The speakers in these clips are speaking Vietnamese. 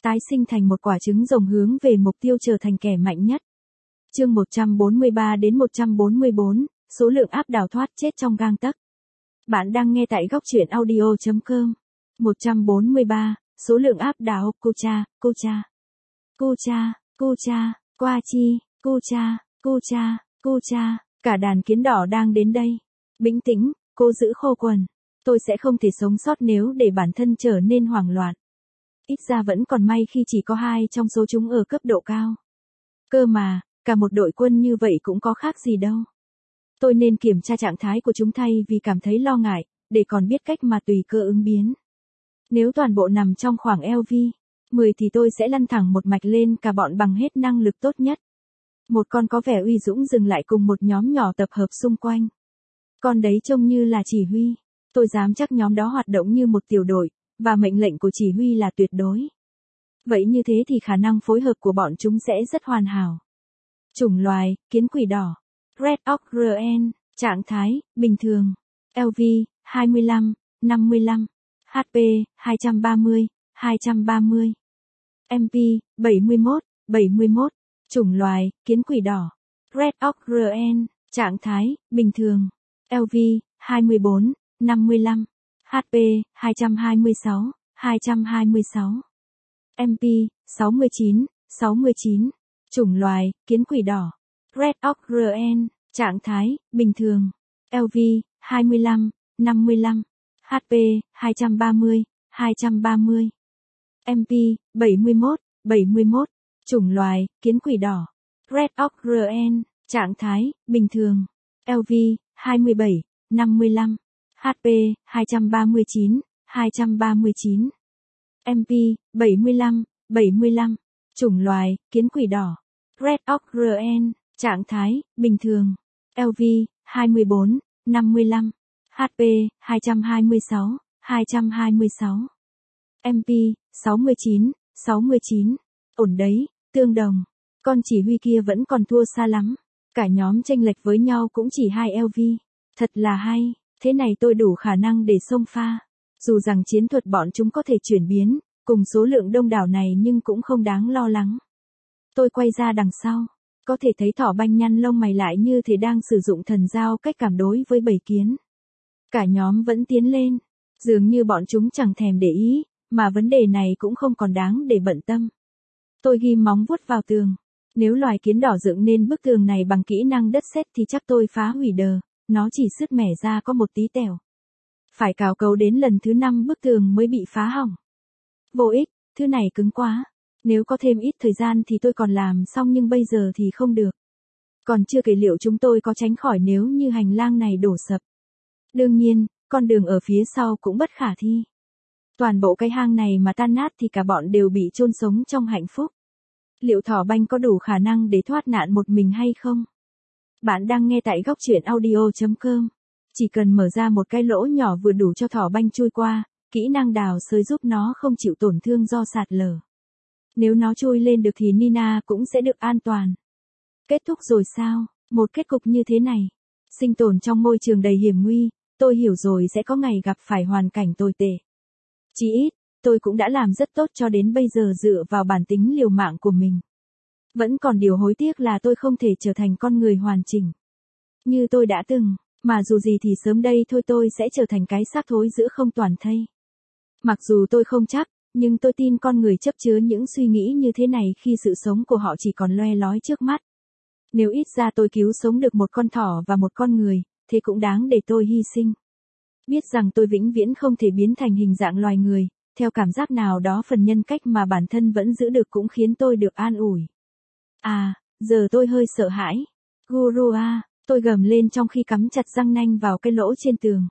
tái sinh thành một quả trứng rồng hướng về mục tiêu trở thành kẻ mạnh nhất. Chương 143 đến 144, số lượng áp đảo thoát chết trong gang tấc. Bạn đang nghe tại góc truyện audio.com. 143, số lượng áp đảo, Kucha, cả đàn kiến đỏ đang đến đây. Bình tĩnh, cô giữ khô quần. Tôi sẽ không thể sống sót nếu để bản thân trở nên hoảng loạn. Ít ra vẫn còn may khi chỉ có 2 trong số chúng ở cấp độ cao. Cơ mà, cả một đội quân như vậy cũng có khác gì đâu. Tôi nên kiểm tra trạng thái của chúng thay vì cảm thấy lo ngại, để còn biết cách mà tùy cơ ứng biến. Nếu toàn bộ nằm trong khoảng LV10 thì tôi sẽ lăn thẳng một mạch lên cả bọn bằng hết năng lực tốt nhất. Một con có vẻ uy dũng dừng lại cùng một nhóm nhỏ tập hợp xung quanh. Con đấy trông như là chỉ huy. Tôi dám chắc nhóm đó hoạt động như một tiểu đội, và mệnh lệnh của chỉ huy là tuyệt đối. Vậy như thế thì khả năng phối hợp của bọn chúng sẽ rất hoàn hảo. Chủng loài, kiến quỷ đỏ. Red Ox RN, trạng thái, bình thường. LV, 25, 55. HP, 230, 230. MP, 71. Chủng loài, kiến quỷ đỏ. Red Ox RN, trạng thái, bình thường. LV, 24, 55. HP, 226, 226. MP, 69. Chủng loài, kiến quỷ đỏ. Red Ox RN, trạng thái, bình thường. LV, 25, 55. HP, 230, 230. MP, 71. Chủng loài, kiến quỷ đỏ. Red Ox RN, trạng thái, bình thường. LV, 27, 55. HP, 239, 239. MP, 75. Chủng loài, kiến quỷ đỏ. Red Ox RN, trạng thái, bình thường. LV, 24, 55. HP, 226, 226. MP, 69. Ổn đấy, tương đồng. Con chỉ huy kia vẫn còn thua xa lắm. Cả nhóm chênh lệch với nhau cũng chỉ 2 LV. Thật là hay, thế này tôi đủ khả năng để xông pha. Dù rằng chiến thuật bọn chúng có thể chuyển biến, cùng số lượng đông đảo này nhưng cũng không đáng lo lắng. Tôi quay ra đằng sau, có thể thấy thỏ banh nhăn lông mày lại như thể đang sử dụng thần giao cách cảm đối với bầy kiến. Cả nhóm vẫn tiến lên, dường như bọn chúng chẳng thèm để ý, mà vấn đề này cũng không còn đáng để bận tâm. Tôi ghim móng vuốt vào tường. Nếu loài kiến đỏ dựng nên bức tường này bằng kỹ năng đất sét thì chắc tôi phá hủy đờ, nó chỉ sứt mẻ ra có một tí tẻo. Phải cào cấu đến lần thứ 5 bức tường mới bị phá hỏng. Vô ích, thứ này cứng quá. Nếu có thêm ít thời gian thì tôi còn làm xong nhưng bây giờ thì không được. Còn chưa kể liệu chúng tôi có tránh khỏi nếu như hành lang này đổ sập. Đương nhiên, con đường ở phía sau cũng bất khả thi. Toàn bộ cái hang này mà tan nát thì cả bọn đều bị chôn sống trong hạnh phúc. Liệu thỏ banh có đủ khả năng để thoát nạn một mình hay không? Bạn đang nghe tại góc truyện audio.com. Chỉ cần mở ra một cái lỗ nhỏ vừa đủ cho thỏ banh chui qua, kỹ năng đào xới giúp nó không chịu tổn thương do sạt lở. Nếu nó chui lên được thì Nina cũng sẽ được an toàn. Kết thúc rồi sao? Một kết cục như thế này. Sinh tồn trong môi trường đầy hiểm nguy, tôi hiểu rồi sẽ có ngày gặp phải hoàn cảnh tồi tệ. Chỉ ít, tôi cũng đã làm rất tốt cho đến bây giờ dựa vào bản tính liều mạng của mình. Vẫn còn điều hối tiếc là tôi không thể trở thành con người hoàn chỉnh. Như tôi đã từng, mà dù gì thì sớm đây thôi tôi sẽ trở thành cái xác thối giữa không toàn thây. Mặc dù tôi không chắc, nhưng tôi tin con người chấp chứa những suy nghĩ như thế này khi sự sống của họ chỉ còn loe lói trước mắt. Nếu ít ra tôi cứu sống được một con thỏ và một con người, thế cũng đáng để tôi hy sinh. Biết rằng tôi vĩnh viễn không thể biến thành hình dạng loài người, theo cảm giác nào đó phần nhân cách mà bản thân vẫn giữ được cũng khiến tôi được an ủi. À, giờ tôi hơi sợ hãi. Guru à, tôi gầm lên trong khi cắm chặt răng nanh vào cái lỗ trên tường.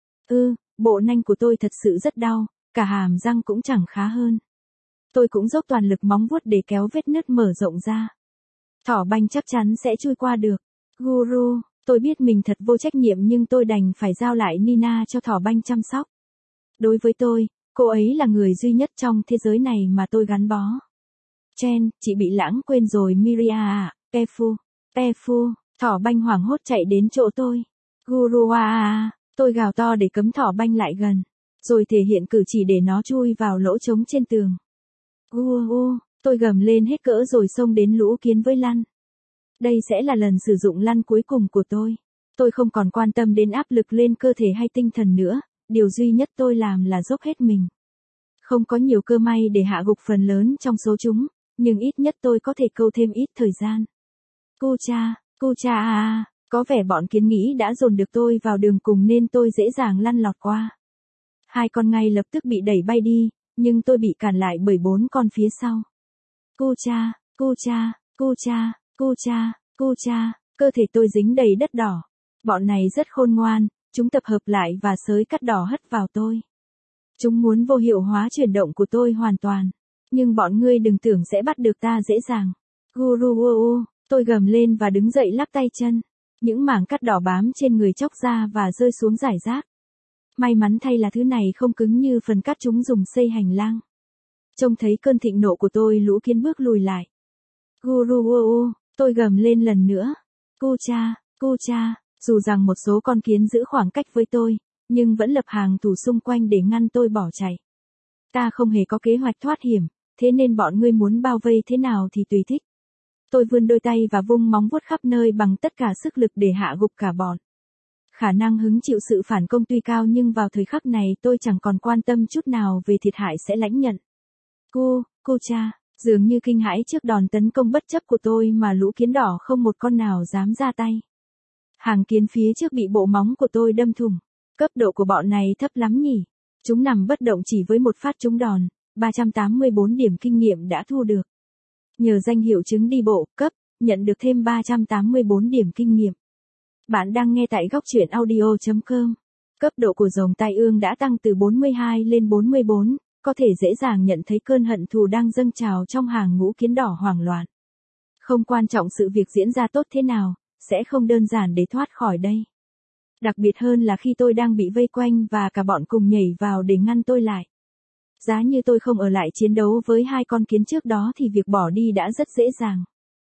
Bộ nanh của tôi thật sự rất đau, cả hàm răng cũng chẳng khá hơn. Tôi cũng dốc toàn lực móng vuốt để kéo vết nứt mở rộng ra. Thỏ banh chắc chắn sẽ chui qua được. Guru, tôi biết mình thật vô trách nhiệm nhưng tôi đành phải giao lại Nina cho thỏ banh chăm sóc. Đối với tôi, cô ấy là người duy nhất trong thế giới này mà tôi gắn bó. Chen, chị bị lãng quên rồi Miria à, Pefu, thỏ banh hoảng hốt chạy đến chỗ tôi. Guru à, tôi gào to để cấm thỏ banh lại gần, rồi thể hiện cử chỉ để nó chui vào lỗ trống trên tường. Tôi gầm lên hết cỡ rồi xông đến lũ kiến với lăn. Đây sẽ là lần sử dụng lăn cuối cùng của tôi. Tôi không còn quan tâm đến áp lực lên cơ thể hay tinh thần nữa, điều duy nhất tôi làm là dốc hết mình. Không có nhiều cơ may để hạ gục phần lớn trong số chúng, nhưng ít nhất tôi có thể câu thêm ít thời gian. Cu cha à, có vẻ bọn kiến nghĩ đã dồn được tôi vào đường cùng nên tôi dễ dàng lăn lọt qua. Hai con ngay lập tức bị đẩy bay đi, nhưng tôi bị cản lại bởi 4 con phía sau. Cu cha, cơ thể tôi dính đầy đất đỏ. Bọn này rất khôn ngoan, chúng tập hợp lại và xới cắt đỏ hất vào tôi. Chúng muốn vô hiệu hóa chuyển động của tôi hoàn toàn. Nhưng bọn ngươi đừng tưởng sẽ bắt được ta dễ dàng. Tôi gầm lên và đứng dậy lắc tay chân. Những mảng cắt đỏ bám trên người chóc ra và rơi xuống rải rác. May mắn thay là thứ này không cứng như phần cắt chúng dùng xây hành lang. Trông thấy cơn thịnh nộ của tôi, lũ kiến bước lùi lại. Tôi gầm lên lần nữa. Cu cha, dù rằng một số con kiến giữ khoảng cách với tôi, nhưng vẫn lập hàng thủ xung quanh để ngăn tôi bỏ chạy. Ta không hề có kế hoạch thoát hiểm, thế nên bọn ngươi muốn bao vây thế nào thì tùy thích. Tôi vươn đôi tay và vung móng vuốt khắp nơi bằng tất cả sức lực để hạ gục cả bọn. Khả năng hứng chịu sự phản công tuy cao nhưng vào thời khắc này tôi chẳng còn quan tâm chút nào về thiệt hại sẽ lãnh nhận. Cu cha, dường như kinh hãi trước đòn tấn công bất chấp của tôi mà lũ kiến đỏ không một con nào dám ra tay. Hàng kiến phía trước bị bộ móng của tôi đâm thủng. Cấp độ của bọn này thấp lắm nhỉ. Chúng nằm bất động chỉ với một phát trúng đòn, 384 điểm kinh nghiệm đã thu được. Nhờ danh hiệu chứng đi bộ cấp, nhận được thêm 384 điểm kinh nghiệm. Bạn đang nghe tại góc truyện audio.com. Cấp độ của rồng tai ương đã tăng từ 42 lên 44, có thể dễ dàng nhận thấy cơn hận thù đang dâng trào trong hàng ngũ kiến đỏ hoảng loạn. Không quan trọng sự việc diễn ra tốt thế nào, sẽ không đơn giản để thoát khỏi đây. Đặc biệt hơn là khi tôi đang bị vây quanh và cả bọn cùng nhảy vào để ngăn tôi lại. Giá như tôi không ở lại chiến đấu với hai con kiến trước đó thì việc bỏ đi đã rất dễ dàng.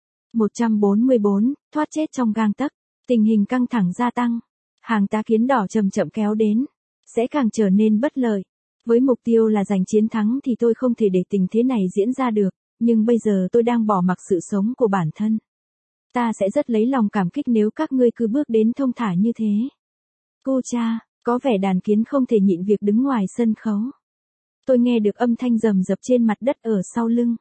144, thoát chết trong gang tấc. Tình hình căng thẳng gia tăng. Hàng tá kiến đỏ chậm chậm kéo đến. Sẽ càng trở nên bất lợi. Với mục tiêu là giành chiến thắng thì tôi không thể để tình thế này diễn ra được. Nhưng bây giờ tôi đang bỏ mặc sự sống của bản thân. Ta sẽ rất lấy lòng cảm kích nếu các ngươi cứ bước đến thông thả như thế. Cu cha, có vẻ đàn kiến không thể nhịn việc đứng ngoài sân khấu. Tôi nghe được âm thanh rầm rập trên mặt đất ở sau lưng.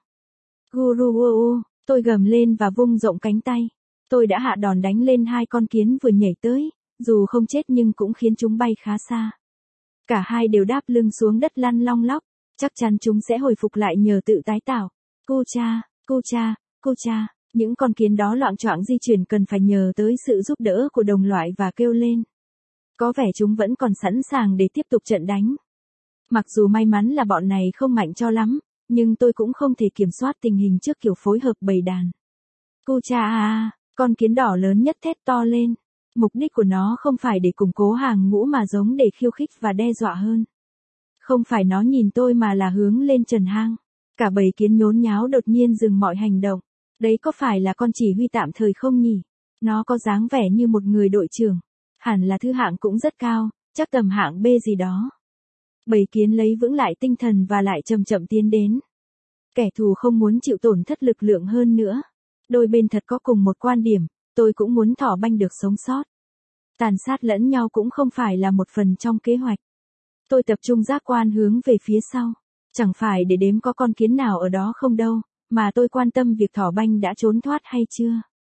Tôi gầm lên và vung rộng cánh tay. Tôi đã hạ đòn đánh lên hai con kiến vừa nhảy tới, dù không chết nhưng cũng khiến chúng bay khá xa. Cả hai đều đáp lưng xuống đất lăn long lóc, chắc chắn chúng sẽ hồi phục lại nhờ tự tái tạo. Cu cha, những con kiến đó loạng choạng di chuyển cần phải nhờ tới sự giúp đỡ của đồng loại và kêu lên. Có vẻ chúng vẫn còn sẵn sàng để tiếp tục trận đánh. Mặc dù may mắn là bọn này không mạnh cho lắm, nhưng tôi cũng không thể kiểm soát tình hình trước kiểu phối hợp bầy đàn. Cu cha à, con kiến đỏ lớn nhất thét to lên. Mục đích của nó không phải để củng cố hàng ngũ mà giống để khiêu khích và đe dọa hơn. Không phải nó nhìn tôi mà là hướng lên trần hang. Cả bầy kiến nhốn nháo đột nhiên dừng mọi hành động. Đấy có phải là con chỉ huy tạm thời không nhỉ? Nó có dáng vẻ như một người đội trưởng. Hẳn là thứ hạng cũng rất cao, chắc tầm hạng B gì đó. Bầy kiến lấy vững lại tinh thần và lại chậm chậm tiến đến. Kẻ thù không muốn chịu tổn thất lực lượng hơn nữa. Đôi bên thật có cùng một quan điểm, tôi cũng muốn thỏ banh được sống sót. Tàn sát lẫn nhau cũng không phải là một phần trong kế hoạch. Tôi tập trung giác quan hướng về phía sau. Chẳng phải để đếm có con kiến nào ở đó không đâu, mà tôi quan tâm việc thỏ banh đã trốn thoát hay chưa.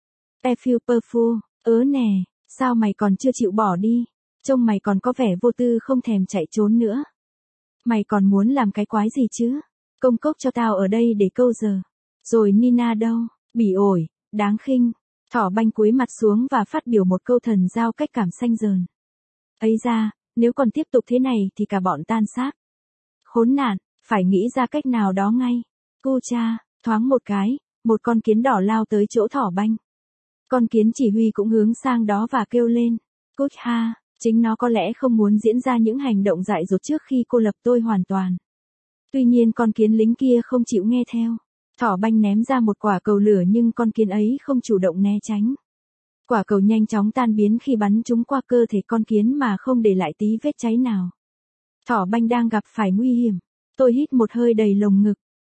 Perfu, nè, sao mày còn chưa chịu bỏ đi? Trông mày còn có vẻ vô tư không thèm chạy trốn nữa. Mày còn muốn làm cái quái gì chứ? Công cốc cho tao ở đây để câu giờ. Rồi Nina đâu? Bỉ ổi, đáng khinh. Thỏ banh cúi mặt xuống và phát biểu một câu thần giao cách cảm xanh dờn. Ấy ra, nếu còn tiếp tục thế này thì cả bọn tan xác. Khốn nạn, phải nghĩ ra cách nào đó ngay. Cu cha, thoáng một cái, một con kiến đỏ lao tới chỗ thỏ banh. Con kiến chỉ huy cũng hướng sang đó và kêu lên. Cút ha, chính nó có lẽ không muốn diễn ra những hành động dại dột trước khi cô lập tôi hoàn toàn. Tuy nhiên con kiến lính kia không chịu nghe theo. Thỏ banh ném ra một quả cầu lửa nhưng con kiến ấy không chủ động né tránh. Quả cầu nhanh chóng tan biến khi bắn trúng qua cơ thể con kiến mà không để lại tí vết cháy nào. Thỏ banh đang gặp phải nguy hiểm. Tôi hít một hơi đầy lồng ngực.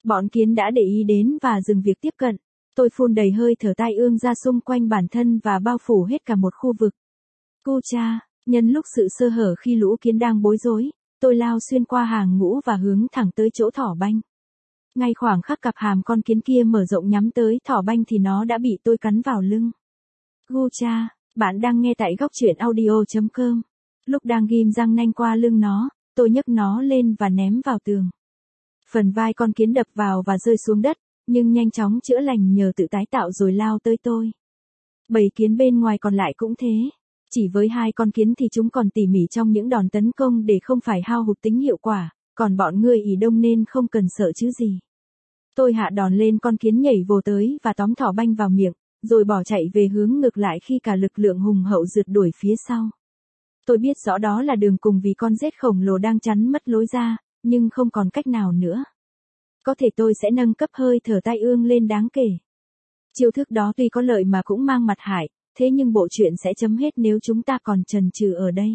Bọn kiến đã để ý đến và dừng việc tiếp cận. Tôi phun đầy hơi thở tai ương ra xung quanh bản thân và bao phủ hết cả một khu vực. Cu cha, nhân lúc sự sơ hở khi lũ kiến đang bối rối, tôi lao xuyên qua hàng ngũ và hướng thẳng tới chỗ thỏ banh. Ngay khoảng khắc cặp hàm con kiến kia mở rộng nhắm tới thỏ banh thì nó đã bị tôi cắn vào lưng. Gu cha, bạn đang nghe tại góc truyện audio.com. Lúc đang ghim răng nanh qua lưng nó, tôi nhấc nó lên và ném vào tường. Phần vai con kiến đập vào và rơi xuống đất, nhưng nhanh chóng chữa lành nhờ tự tái tạo rồi lao tới tôi. Bầy kiến bên ngoài còn lại cũng thế. Chỉ với 2 con kiến thì chúng còn tỉ mỉ trong những đòn tấn công để không phải hao hụt tính hiệu quả, còn bọn ngươi ỉ đông nên không cần sợ chứ gì. Tôi hạ đòn lên con kiến nhảy vồ tới và tóm thỏ banh vào miệng, rồi bỏ chạy về hướng ngược lại khi cả lực lượng hùng hậu rượt đuổi phía sau. Tôi biết rõ đó là đường cùng vì con rết khổng lồ đang chắn mất lối ra, nhưng không còn cách nào nữa. Có thể tôi sẽ nâng cấp hơi thở tai ương lên đáng kể. Chiêu thức đó tuy có lợi mà cũng mang mặt hại, thế nhưng bộ truyện sẽ chấm hết nếu chúng ta còn chần chừ ở đây.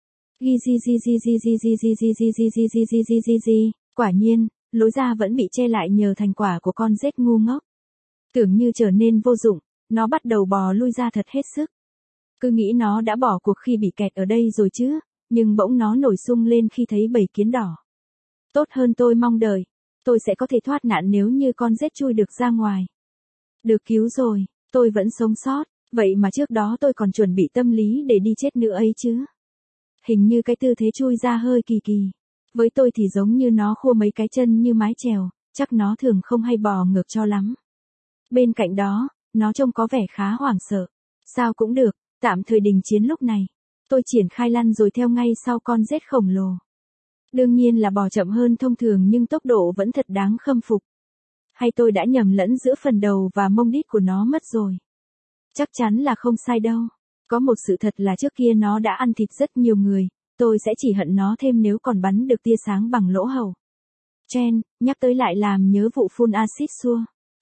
Quả nhiên, lối ra vẫn bị che lại nhờ thành quả của con rết ngu ngốc. Tưởng như trở nên vô dụng, nó bắt đầu bò lui ra thật hết sức. Cứ nghĩ nó đã bỏ cuộc khi bị kẹt ở đây rồi chứ, nhưng bỗng nó nổi sung lên khi thấy bầy kiến đỏ. Tốt hơn tôi mong đợi, tôi sẽ có thể thoát nạn nếu như con rết chui được ra ngoài. Được cứu rồi, tôi vẫn sống sót, vậy mà trước đó tôi còn chuẩn bị tâm lý để đi chết nữa ấy chứ. Hình như cái tư thế chui ra hơi kỳ kỳ. Với tôi thì giống như nó khua mấy cái chân như mái chèo, chắc nó thường không hay bò ngược cho lắm. Bên cạnh đó, nó trông có vẻ khá hoảng sợ. Sao cũng được, tạm thời đình chiến lúc này. Tôi triển khai lăn rồi theo ngay sau con rết khổng lồ. Đương nhiên là bò chậm hơn thông thường nhưng tốc độ vẫn thật đáng khâm phục. Hay tôi đã nhầm lẫn giữa phần đầu và mông đít của nó mất rồi? Chắc chắn là không sai đâu. Có một sự thật là trước kia nó đã ăn thịt rất nhiều người, tôi sẽ chỉ hận nó thêm nếu còn bắn được tia sáng bằng lỗ hầu. Chen, nhắc tới lại làm nhớ vụ phun axit xua.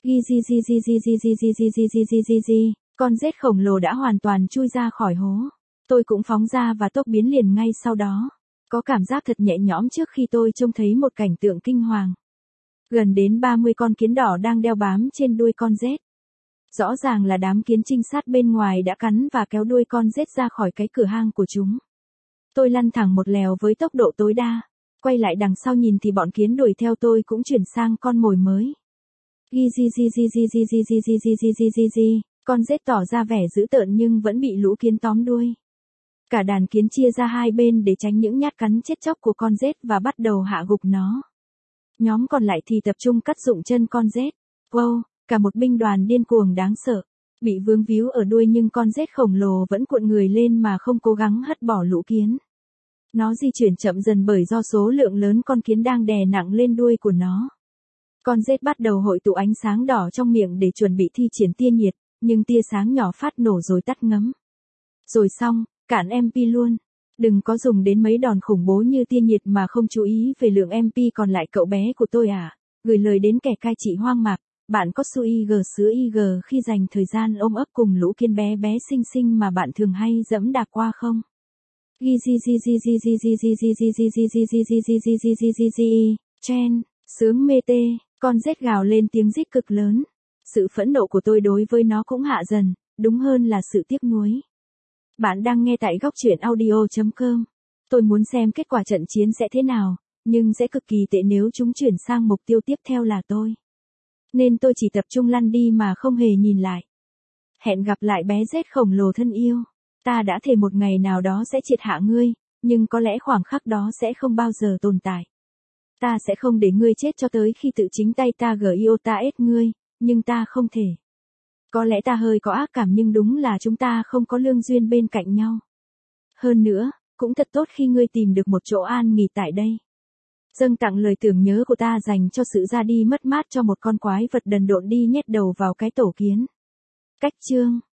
Con rết khổng lồ đã hoàn toàn chui ra khỏi hố. Tôi cũng phóng ra và tốc biến liền ngay sau đó. Có cảm giác thật nhẹ nhõm trước khi tôi trông thấy một cảnh tượng kinh hoàng. Gần đến 30 con kiến đỏ đang đeo bám trên đuôi con rết. Rõ ràng là đám kiến trinh sát bên ngoài đã cắn và kéo đuôi con rết ra khỏi cái cửa hang của chúng. Tôi lăn thẳng một lèo với tốc độ tối đa. Quay lại đằng sau nhìn thì bọn kiến đuổi theo tôi cũng chuyển sang con mồi mới. Con rết tỏ ra vẻ dữ tợn nhưng vẫn bị lũ kiến tóm đuôi. Cả đàn kiến chia ra hai bên để tránh những nhát cắn chết chóc của con rết và bắt đầu hạ gục nó. Nhóm còn lại thì tập trung cắt rụng chân con rết. Wow, cả một binh đoàn điên cuồng đáng sợ. Bị vướng víu ở đuôi nhưng con rết khổng lồ vẫn cuộn người lên mà không cố gắng hất bỏ lũ kiến. Nó di chuyển chậm dần bởi do số lượng lớn con kiến đang đè nặng lên đuôi của nó. Con rết bắt đầu hội tụ ánh sáng đỏ trong miệng để chuẩn bị thi triển tia nhiệt, nhưng tia sáng nhỏ phát nổ rồi tắt ngấm. Rồi xong, cản MP luôn. Đừng có dùng đến mấy đòn khủng bố như tia nhiệt mà không chú ý về lượng MP còn lại cậu bé của tôi à. Gửi lời đến kẻ cai trị hoang mạc, bạn có su IG sứa IG khi dành thời gian ôm ấp cùng lũ kiến bé bé xinh xinh mà bạn thường hay dẫm đạp qua không? Chen, sướng mê tê, con rết gào lên tiếng rít cực lớn. Sự phẫn nộ của tôi đối với nó cũng hạ dần, đúng hơn là sự tiếc nuối. Bạn đang nghe tại góc truyện audio.com. Tôi muốn xem kết quả trận chiến sẽ thế nào, nhưng sẽ cực kỳ tệ nếu chúng chuyển sang mục tiêu tiếp theo là tôi. Nên tôi chỉ tập trung lăn đi mà không hề nhìn lại. Hẹn gặp lại bé rết khổng lồ thân yêu. Ta đã thề một ngày nào đó sẽ triệt hạ ngươi, nhưng có lẽ khoảng khắc đó sẽ không bao giờ tồn tại. Ta sẽ không để ngươi chết cho tới khi tự chính tay ta ta ngươi, nhưng ta không thể. Có lẽ ta hơi có ác cảm nhưng đúng là chúng ta không có lương duyên bên cạnh nhau. Hơn nữa, cũng thật tốt khi ngươi tìm được một chỗ an nghỉ tại đây. Dâng tặng lời tưởng nhớ của ta dành cho sự ra đi mất mát cho một con quái vật đần độn đi nhét đầu vào cái tổ kiến. Cách chương